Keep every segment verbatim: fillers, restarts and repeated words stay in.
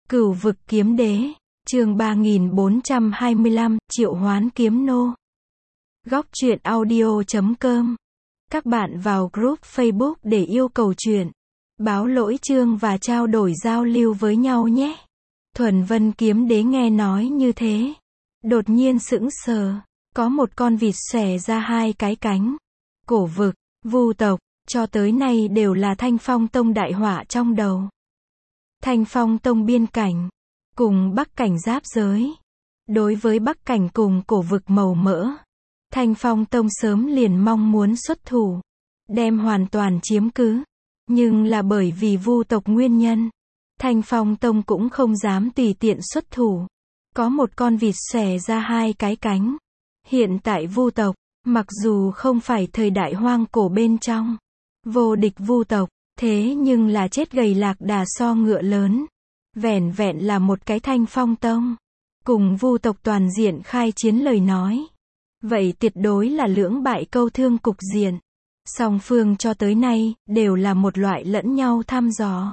Cửu vực kiếm đế, chương ba nghìn bốn trăm hai mươi lăm, triệu hoán kiếm nô. Góc truyện audio chấm com. Các bạn vào group Facebook để yêu cầu truyện, báo lỗi chương và trao đổi giao lưu với nhau nhé. Thuần Vân kiếm đế nghe nói như thế, đột nhiên sững sờ, có một con vịt xòe ra hai cái cánh. Cổ vực, Vu tộc, cho tới nay đều là Thanh Phong Tông đại họa trong đầu. Thanh Phong Tông biên cảnh, cùng Bắc cảnh giáp giới. Đối với Bắc cảnh cùng cổ vực màu mỡ, Thanh Phong Tông sớm liền mong muốn xuất thủ, đem hoàn toàn chiếm cứ. Nhưng là bởi vì Vu tộc nguyên nhân, Thanh Phong Tông cũng không dám tùy tiện xuất thủ. Có một con vịt xòe ra hai cái cánh. Hiện tại Vu tộc, mặc dù không phải thời đại hoang cổ bên trong, vô địch Vu tộc, thế nhưng là chết gầy lạc đà so ngựa lớn. Vẻn vẹn là một cái Thanh Phong Tông, cùng Vu tộc toàn diện khai chiến lời nói, vậy tuyệt đối là lưỡng bại câu thương cục diện. Song phương cho tới nay, đều là một loại lẫn nhau thăm dò.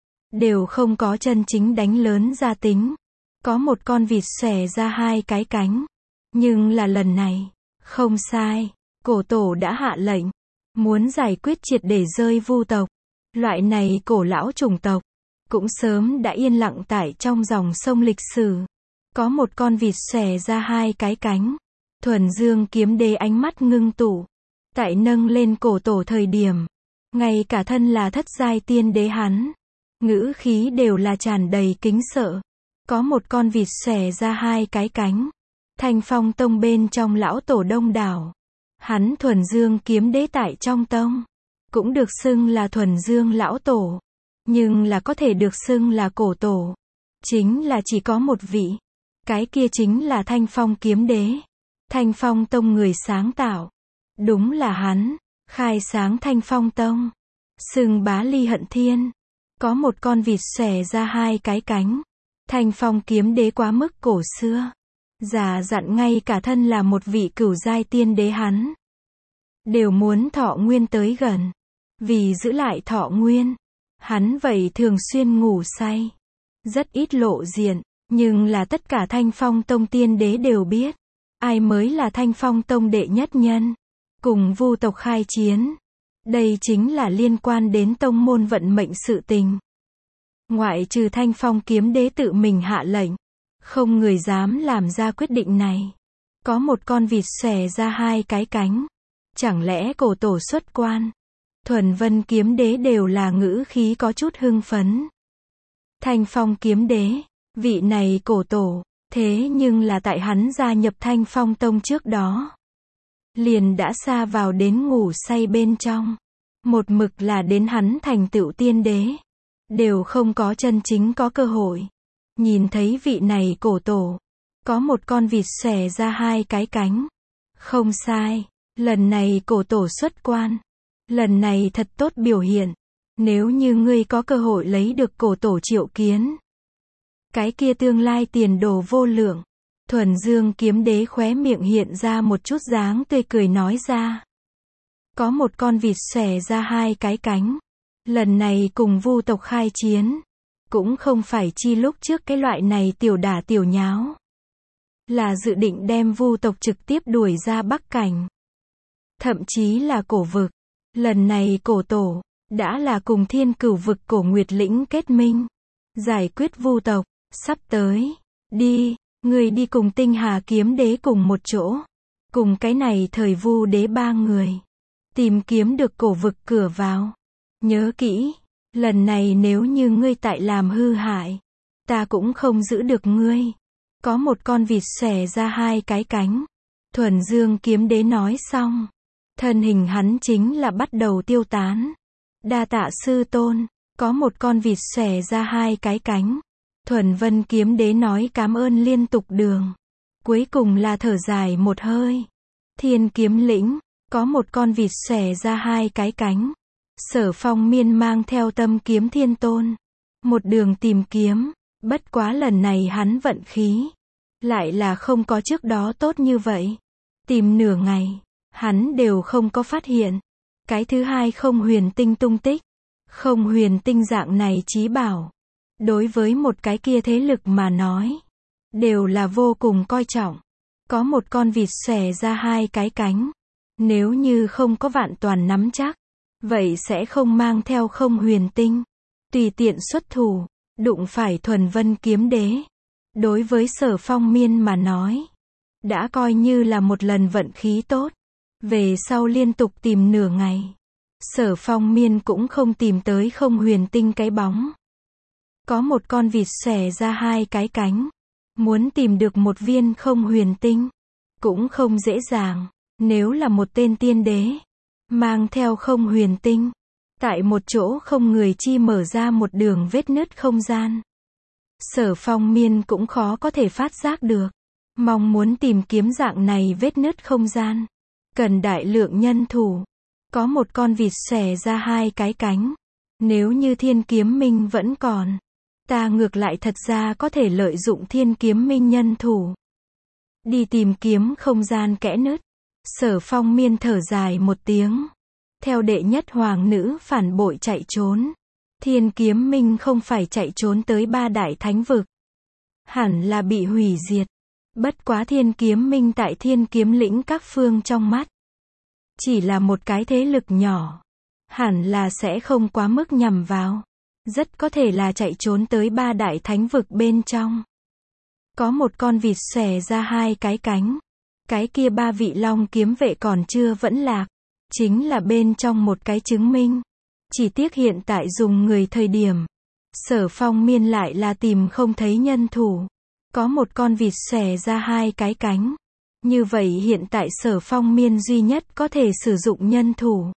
Đều không có chân chính đánh lớn ra tính. Có một con vịt xòe ra hai cái cánh. Nhưng là lần này, không sai, cổ tổ đã hạ lệnh, muốn giải quyết triệt để rơi Vu tộc. Loại này cổ lão chủng tộc, cũng sớm đã yên lặng tại trong dòng sông lịch sử. Có một con vịt xòe ra hai cái cánh. Thuần Dương kiếm đế ánh mắt ngưng tụ, tại nâng lên cổ tổ thời điểm, ngay cả thân là thất giai tiên đế hắn, ngữ khí đều là tràn đầy kính sợ. Có một con vịt xòe ra hai cái cánh. Thanh Phong Tông bên trong lão tổ đông đảo, hắn Thuần Dương kiếm đế tại trong tông, cũng được xưng là Thuần Dương lão tổ, nhưng là có thể được xưng là cổ tổ, chính là chỉ có một vị. Cái kia chính là Thanh Phong kiếm đế, Thanh Phong Tông người sáng tạo. Đúng là hắn, khai sáng Thanh Phong Tông, xưng bá ly hận thiên. Có một con vịt xòe ra hai cái cánh. Thanh Phong kiếm đế quá mức cổ xưa, già dặn ngay cả thân là một vị cửu giai tiên đế hắn, đều muốn thọ nguyên tới gần. Vì giữ lại thọ nguyên, hắn vậy thường xuyên ngủ say, rất ít lộ diện. Nhưng là tất cả Thanh Phong Tông tiên đế đều biết, ai mới là Thanh Phong Tông đệ nhất nhân. Cùng Vu tộc khai chiến, đây chính là liên quan đến tông môn vận mệnh sự tình. Ngoại trừ Thanh Phong kiếm đế tự mình hạ lệnh, không người dám làm ra quyết định này. Có một con vịt xòe ra hai cái cánh. Chẳng lẽ cổ tổ xuất quan? Thuần Vân kiếm đế đều là ngữ khí có chút hưng phấn. Thanh Phong kiếm đế, vị này cổ tổ, thế nhưng là tại hắn gia nhập Thanh Phong Tông trước đó, liền đã xa vào đến ngủ say bên trong. Một mực là đến hắn thành tựu tiên đế, đều không có chân chính có cơ hội nhìn thấy vị này cổ tổ. Có một con vịt xòe ra hai cái cánh. Không sai, lần này cổ tổ xuất quan, lần này thật tốt biểu hiện. Nếu như ngươi có cơ hội lấy được cổ tổ triệu kiến, cái kia tương lai tiền đồ vô lượng. Thuần Dương kiếm đế khóe miệng hiện ra một chút dáng tươi cười nói ra. Có một con vịt xòe ra hai cái cánh. Lần này cùng Vu tộc khai chiến, cũng không phải chi lúc trước cái loại này tiểu đả tiểu nháo, là dự định đem Vu tộc trực tiếp đuổi ra Bắc cảnh, thậm chí là cổ vực. Lần này cổ tổ đã là cùng Thiên Cửu vực cổ Nguyệt lĩnh kết minh, giải quyết Vu tộc. Sắp tới, đi, người đi cùng Tinh Hà kiếm đế cùng một chỗ, cùng cái này thời Vu đế ba người, tìm kiếm được cổ vực cửa vào. Nhớ kỹ, lần này nếu như ngươi tại làm hư hại, ta cũng không giữ được ngươi. Có một con vịt xòe ra hai cái cánh. Thuần Dương kiếm đế nói xong, thân hình hắn chính là bắt đầu tiêu tán. Đa tạ sư tôn. Có một con vịt xòe ra hai cái cánh. Thuần Vân kiếm đế nói cảm ơn liên tục đường, cuối cùng là thở dài một hơi. Thiên kiếm lĩnh, có một con vịt xòe ra hai cái cánh. Sở Phong Miên mang theo Tâm kiếm thiên tôn, một đường tìm kiếm. Bất quá lần này hắn vận khí lại là không có trước đó tốt như vậy. Tìm nửa ngày, hắn đều không có phát hiện. Cái thứ hai không huyền tinh tung tích. Không huyền tinh dạng này chí bảo, đối với một cái kia thế lực mà nói, đều là vô cùng coi trọng. Có một con vịt xòe ra hai cái cánh. Nếu như không có vạn toàn nắm chắc, vậy sẽ không mang theo không huyền tinh, tùy tiện xuất thủ, đụng phải thuần vân kiếm đế. Đối với Sở Phong Miên mà nói, đã coi như là một lần vận khí tốt. Về sau liên tục tìm nửa ngày, Sở Phong Miên cũng không tìm tới không huyền tinh cái bóng. Có một con vịt xòe ra hai cái cánh, muốn tìm được một viên không huyền tinh, cũng không dễ dàng. Nếu là một tên tiên đế, mang theo không huyền tinh, tại một chỗ không người chi mở ra một đường vết nứt không gian, Sở Phong Miên cũng khó có thể phát giác được. Mong muốn tìm kiếm dạng này vết nứt không gian, cần đại lượng nhân thủ. Có một con vịt xòe ra hai cái cánh. Nếu như Thiên Kiếm Minh vẫn còn, ta ngược lại thật ra có thể lợi dụng Thiên Kiếm Minh nhân thủ, đi tìm kiếm không gian kẽ nứt. Sở Phong Miên thở dài một tiếng. Theo đệ nhất hoàng nữ phản bội chạy trốn, Thiên Kiếm Minh không phải chạy trốn tới ba đại thánh vực, hẳn là bị hủy diệt. Bất quá Thiên Kiếm Minh tại Thiên Kiếm lĩnh các phương trong mắt, chỉ là một cái thế lực nhỏ, hẳn là sẽ không quá mức nhằm vào. Rất có thể là chạy trốn tới ba đại thánh vực bên trong. Có một con vịt xòe ra hai cái cánh. Cái kia ba vị long kiếm vệ còn chưa vẫn lạc, chính là bên trong một cái chứng minh. Chỉ tiếc hiện tại dùng người thời điểm, Sở Phong Miên lại là tìm không thấy nhân thủ. Có một con vịt xòe ra hai cái cánh. Như vậy hiện tại Sở Phong Miên duy nhất có thể sử dụng nhân thủ,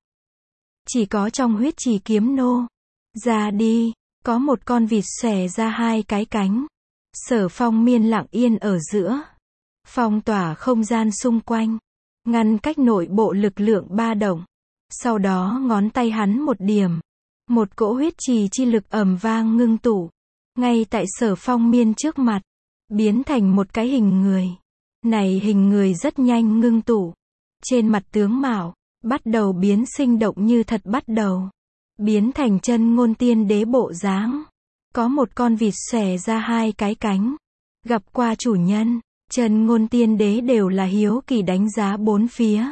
chỉ có trong huyết trì kiếm nô. Ra đi, có một con vịt xòe ra hai cái cánh. Sở Phong Miên lặng yên ở giữa, phong tỏa không gian xung quanh, ngăn cách nội bộ lực lượng ba động. Sau đó ngón tay hắn một điểm, một cỗ huyết trì chi lực ầm vang ngưng tụ, ngay tại Sở Phong Miên trước mặt, biến thành một cái hình người. Này hình người rất nhanh ngưng tụ, trên mặt tướng mạo, bắt đầu biến sinh động như thật bắt đầu, biến thành chân ngôn tiên đế bộ dáng. Có một con vịt xòe ra hai cái cánh, gặp qua chủ nhân, chân ngôn tiên đế đều là hiếu kỳ đánh giá bốn phía.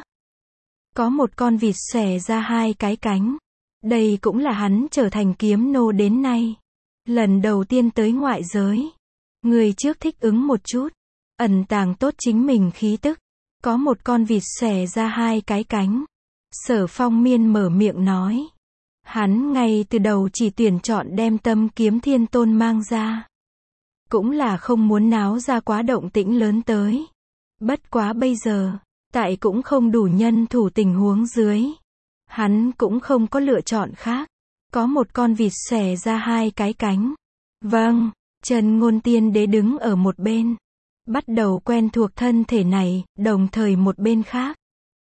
Có một con vịt xòe ra hai cái cánh, đây cũng là hắn trở thành kiếm nô đến nay, lần đầu tiên tới ngoại giới. Người trước thích ứng một chút, ẩn tàng tốt chính mình khí tức. Có một con vịt xòe ra hai cái cánh. Sở Phong Miên mở miệng nói. Hắn ngay từ đầu chỉ tuyển chọn đem Tâm Kiếm Thiên Tôn mang ra, cũng là không muốn náo ra quá động tĩnh lớn tới. Bất quá bây giờ, tại cũng không đủ nhân thủ tình huống dưới, hắn cũng không có lựa chọn khác. Có một con vịt xòe ra hai cái cánh. Vâng, Chân Ngôn Tiên Đế đứng ở một bên, bắt đầu quen thuộc thân thể này, đồng thời một bên khác,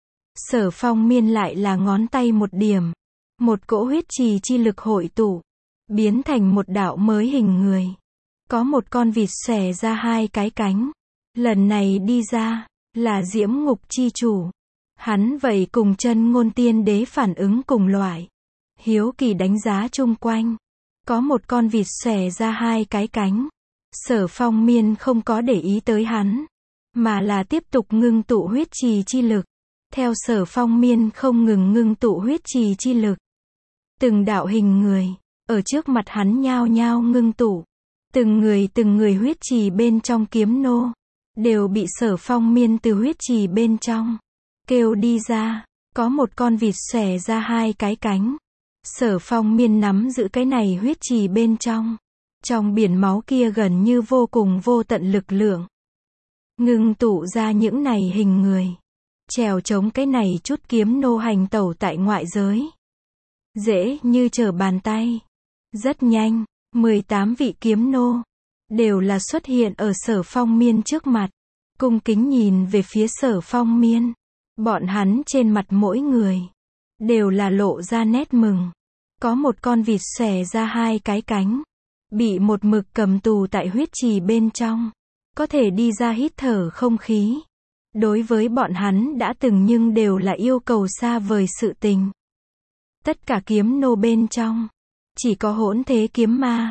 Sở Phong Miên lại là ngón tay một điểm, một cỗ huyết trì chi lực hội tụ, biến thành một đạo mới hình người. Có một con vịt xòe ra hai cái cánh. Lần này đi ra, là Diễm Ngục chi chủ. Hắn vậy cùng Chân Ngôn Tiên Đế phản ứng cùng loại, hiếu kỳ đánh giá chung quanh. Có một con vịt xòe ra hai cái cánh. Sở Phong Miên không có để ý tới hắn, mà là tiếp tục ngưng tụ huyết trì chi lực. Theo Sở Phong Miên không ngừng ngưng tụ huyết trì chi lực, từng đạo hình người, ở trước mặt hắn nhao nhao ngưng tụ. Từng người từng người huyết trì bên trong kiếm nô, đều bị Sở Phong Miên từ huyết trì bên trong, kêu đi ra. Có một con vịt xòe ra hai cái cánh. Sở Phong Miên nắm giữ cái này huyết trì bên trong. Trong biển máu kia gần như vô cùng vô tận lực lượng, ngưng tụ ra những này hình người, trèo chống cái này chút kiếm nô hành tẩu tại ngoại giới, dễ như trở bàn tay. Rất nhanh, mười tám vị kiếm nô, đều là xuất hiện ở Sở Phong Miên trước mặt, cung kính nhìn về phía Sở Phong Miên. Bọn hắn trên mặt mỗi người, đều là lộ ra nét mừng. Có một con vịt xòe ra hai cái cánh, bị một mực cầm tù tại huyết trì bên trong, có thể đi ra hít thở không khí. Đối với bọn hắn đã từng nhưng đều là yêu cầu xa vời sự tình. Tất cả kiếm nô bên trong, chỉ có Hỗn Thế Kiếm Ma,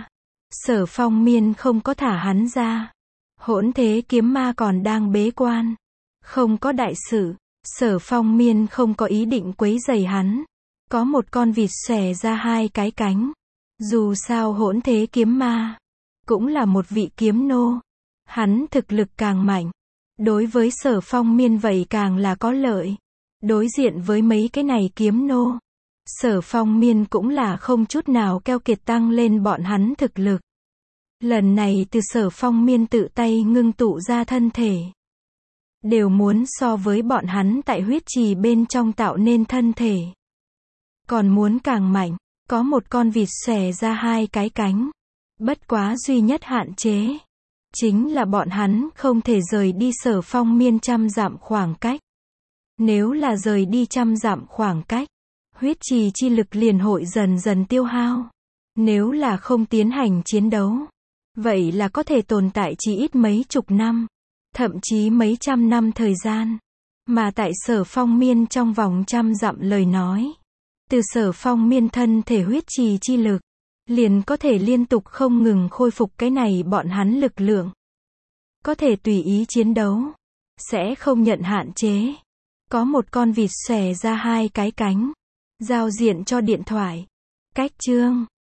Sở Phong Miên không có thả hắn ra. Hỗn Thế Kiếm Ma còn đang bế quan. Không có đại sự. Sở Phong Miên không có ý định quấy rầy hắn. Có một con vịt xòe ra hai cái cánh. Dù sao Hỗn Thế Kiếm Ma cũng là một vị kiếm nô. Hắn thực lực càng mạnh. Đối với Sở Phong Miên vậy càng là có lợi. Đối diện với mấy cái này kiếm nô, Sở Phong Miên cũng là không chút nào keo kiệt tăng lên bọn hắn thực lực. Lần này từ Sở Phong Miên tự tay ngưng tụ ra thân thể, đều muốn so với bọn hắn tại huyết trì bên trong tạo nên thân thể. Còn muốn càng mạnh, có một con vịt xòe ra hai cái cánh. Bất quá duy nhất hạn chế, chính là bọn hắn không thể rời đi Sở Phong Miên trăm dặm khoảng cách. Nếu là rời đi trăm dặm khoảng cách, huyết trì chi lực liền hội dần dần tiêu hao. Nếu là không tiến hành chiến đấu, vậy là có thể tồn tại chỉ ít mấy chục năm, thậm chí mấy trăm năm thời gian. Mà tại Sở Phong Miên trong vòng trăm dặm lời nói, từ Sở Phong Miên thân thể huyết trì chi lực, liền có thể liên tục không ngừng khôi phục cái này bọn hắn lực lượng. Có thể tùy ý chiến đấu, sẽ không nhận hạn chế. Có một con vịt xòe ra hai cái cánh, giao diện cho điện thoại. Cách chương